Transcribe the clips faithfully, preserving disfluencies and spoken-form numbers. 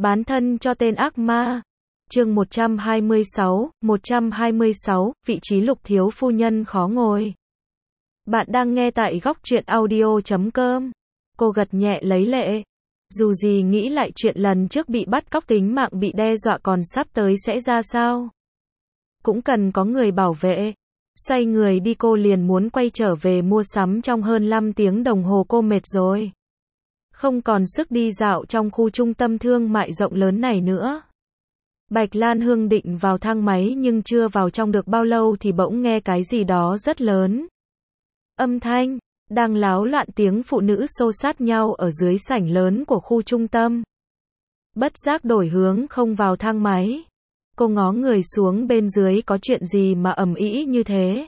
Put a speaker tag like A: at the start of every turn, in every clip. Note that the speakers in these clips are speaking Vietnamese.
A: Bán thân cho tên ác ma. Chương một trăm hai mươi sáu, một trăm hai mươi sáu, vị trí Lục thiếu phu nhân khó ngồi. Bạn đang nghe tại góc truyện audio chấm com. Cô gật nhẹ lấy lệ. Dù gì nghĩ lại chuyện lần trước bị bắt cóc, tính mạng bị đe dọa còn sắp tới sẽ ra sao. Cũng cần có người bảo vệ. Xoay người đi, cô liền muốn quay trở về mua sắm, trong hơn năm tiếng đồng hồ cô mệt rồi. Không còn sức đi dạo trong khu trung tâm thương mại rộng lớn này nữa. Bạch Lan Hương định vào thang máy nhưng chưa vào trong được bao lâu thì bỗng nghe cái gì đó rất lớn. Âm thanh, đang láo loạn tiếng phụ nữ xô xát nhau ở dưới sảnh lớn của khu trung tâm. Bất giác đổi hướng không vào thang máy. Cô ngó người xuống bên dưới, có chuyện gì mà ầm ĩ như thế.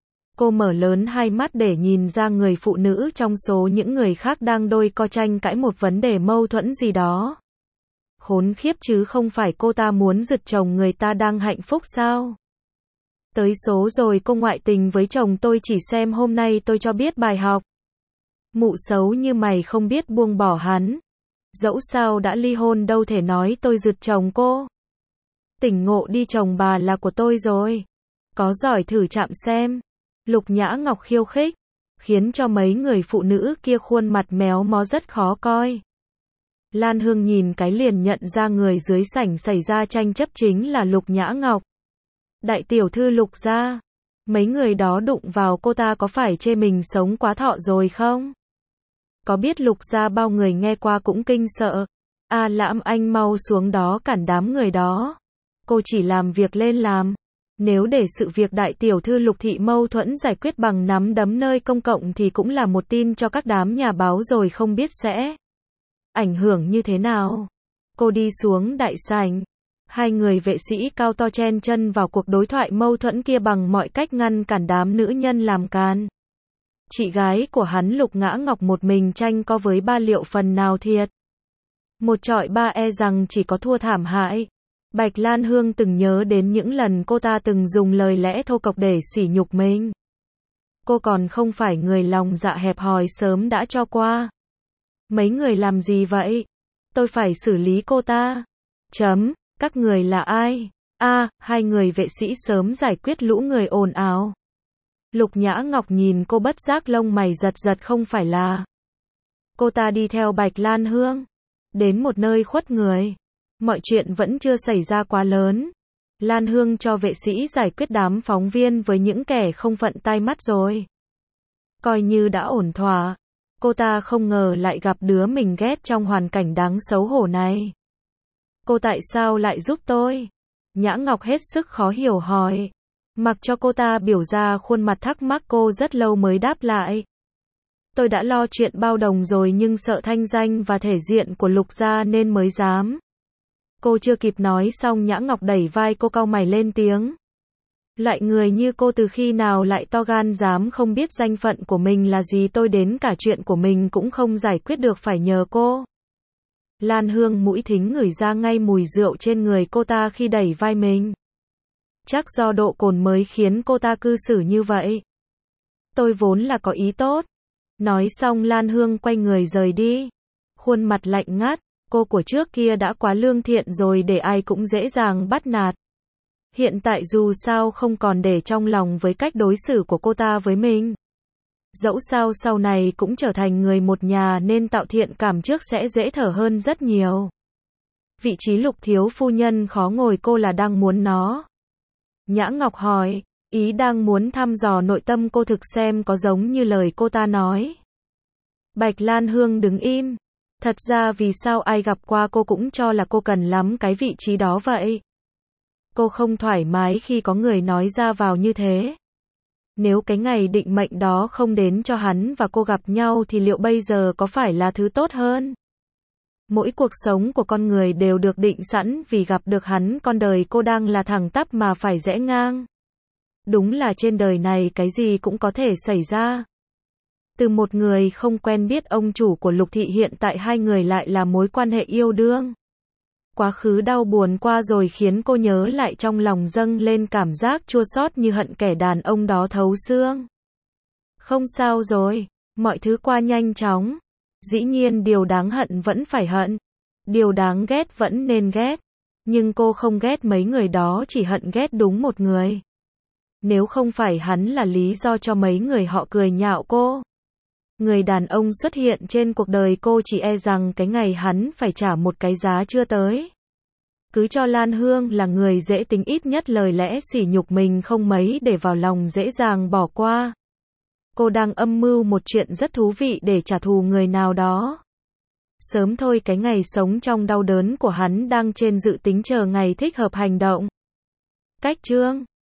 A: Cô mở lớn hai mắt để nhìn ra người phụ nữ trong số những người khác đang đôi co tranh cãi một vấn đề mâu thuẫn gì đó. Khốn khiếp chứ, không phải cô ta muốn giật chồng người ta đang hạnh phúc sao? Tới số rồi, cô ngoại tình với chồng tôi, chỉ xem hôm nay tôi cho biết bài học. Mụ xấu như mày không biết buông bỏ hắn. Dẫu sao đã ly hôn đâu thể nói tôi giật chồng cô. Tỉnh ngộ đi, chồng bà là của tôi rồi. Có giỏi thử chạm xem. Lục Nhã Ngọc khiêu khích, khiến cho mấy người phụ nữ kia khuôn mặt méo mó rất khó coi. Lan Hương nhìn cái liền nhận ra người dưới sảnh xảy ra tranh chấp chính là Lục Nhã Ngọc. Đại tiểu thư Lục gia. Mấy người đó đụng vào cô ta có phải chê mình sống quá thọ rồi không? Có biết Lục gia bao người nghe qua cũng kinh sợ. A Lãm, anh mau xuống đó cản đám người đó. Cô chỉ làm việc lên làm. Nếu để sự việc đại tiểu thư Lục thị mâu thuẫn giải quyết bằng nắm đấm nơi công cộng thì cũng là một tin cho các đám nhà báo rồi, không biết sẽ ảnh hưởng như thế nào. Cô đi xuống đại sảnh. Hai người vệ sĩ cao to chen chân vào cuộc đối thoại mâu thuẫn kia bằng mọi cách, ngăn cản đám nữ nhân làm can. Chị gái của hắn Lục Nhã Ngọc một mình tranh co với ba, liệu phần nào thiệt. Một trọi ba e rằng chỉ có thua thảm hại. Bạch Lan Hương từng nhớ đến những lần cô ta từng dùng lời lẽ thô tục để sỉ nhục mình. Cô còn không phải người lòng dạ hẹp hòi, sớm đã cho qua. Mấy người làm gì vậy? Tôi phải xử lý cô ta. Chấm, các người là ai? A, à, hai người vệ sĩ sớm giải quyết lũ người ồn ào. Lục Nhã Ngọc nhìn cô bất giác lông mày giật giật, không phải là. Cô ta đi theo Bạch Lan Hương đến một nơi khuất người. Mọi chuyện vẫn chưa xảy ra quá lớn. Lan Hương cho vệ sĩ giải quyết đám phóng viên với những kẻ không phận tai mắt rồi. Coi như đã ổn thỏa. Cô ta không ngờ lại gặp đứa mình ghét trong hoàn cảnh đáng xấu hổ này. Cô tại sao lại giúp tôi? Nhã Ngọc hết sức khó hiểu hỏi. Mặc cho cô ta biểu ra khuôn mặt thắc mắc, cô rất lâu mới đáp lại. Tôi đã lo chuyện bao đồng rồi nhưng sợ thanh danh và thể diện của Lục gia nên mới dám. Cô chưa kịp nói xong, Nhã Ngọc đẩy vai cô, cau mày lên tiếng. Loại người như cô từ khi nào lại to gan dám không biết danh phận của mình là gì, tôi đến cả chuyện của mình cũng không giải quyết được, phải nhờ cô. Lan Hương mũi thính ngửi ra ngay mùi rượu trên người cô ta khi đẩy vai mình. Chắc do độ cồn mới khiến cô ta cư xử như vậy. Tôi vốn là có ý tốt. Nói xong Lan Hương quay người rời đi. Khuôn mặt lạnh ngắt. Cô của trước kia đã quá lương thiện rồi, để ai cũng dễ dàng bắt nạt. Hiện tại dù sao không còn để trong lòng với cách đối xử của cô ta với mình. Dẫu sao sau này cũng trở thành người một nhà nên tạo thiện cảm trước sẽ dễ thở hơn rất nhiều. Vị trí Lục thiếu phu nhân khó ngồi, cô là đang muốn nó? Nhã Ngọc hỏi, ý đang muốn thăm dò nội tâm cô thực xem có giống như lời cô ta nói. Bạch Lan Hương đứng im. Thật ra vì sao ai gặp qua cô cũng cho là cô cần lắm cái vị trí đó vậy. Cô không thoải mái khi có người nói ra vào như thế. Nếu cái ngày định mệnh đó không đến cho hắn và cô gặp nhau thì liệu bây giờ có phải là thứ tốt hơn? Mỗi cuộc sống của con người đều được định sẵn, vì gặp được hắn con đời cô đang là thẳng tắp mà phải rẽ ngang. Đúng là trên đời này cái gì cũng có thể xảy ra. Từ một người không quen biết ông chủ của Lục thị, hiện tại hai người lại là mối quan hệ yêu đương. Quá khứ đau buồn qua rồi khiến cô nhớ lại, trong lòng dâng lên cảm giác chua xót như hận kẻ đàn ông đó thấu xương. Không sao rồi, mọi thứ qua nhanh chóng. Dĩ nhiên điều đáng hận vẫn phải hận. Điều đáng ghét vẫn nên ghét. Nhưng cô không ghét mấy người đó, chỉ hận ghét đúng một người. Nếu không phải hắn là lý do cho mấy người họ cười nhạo cô. Người đàn ông xuất hiện trên cuộc đời cô chỉ e rằng cái ngày hắn phải trả một cái giá chưa tới. Cứ cho Lan Hương là người dễ tính, ít nhất lời lẽ sỉ nhục mình không mấy để vào lòng, dễ dàng bỏ qua. Cô đang âm mưu một chuyện rất thú vị để trả thù người nào đó. Sớm thôi, cái ngày sống trong đau đớn của hắn đang trên dự tính, chờ ngày thích hợp hành động. Cách chương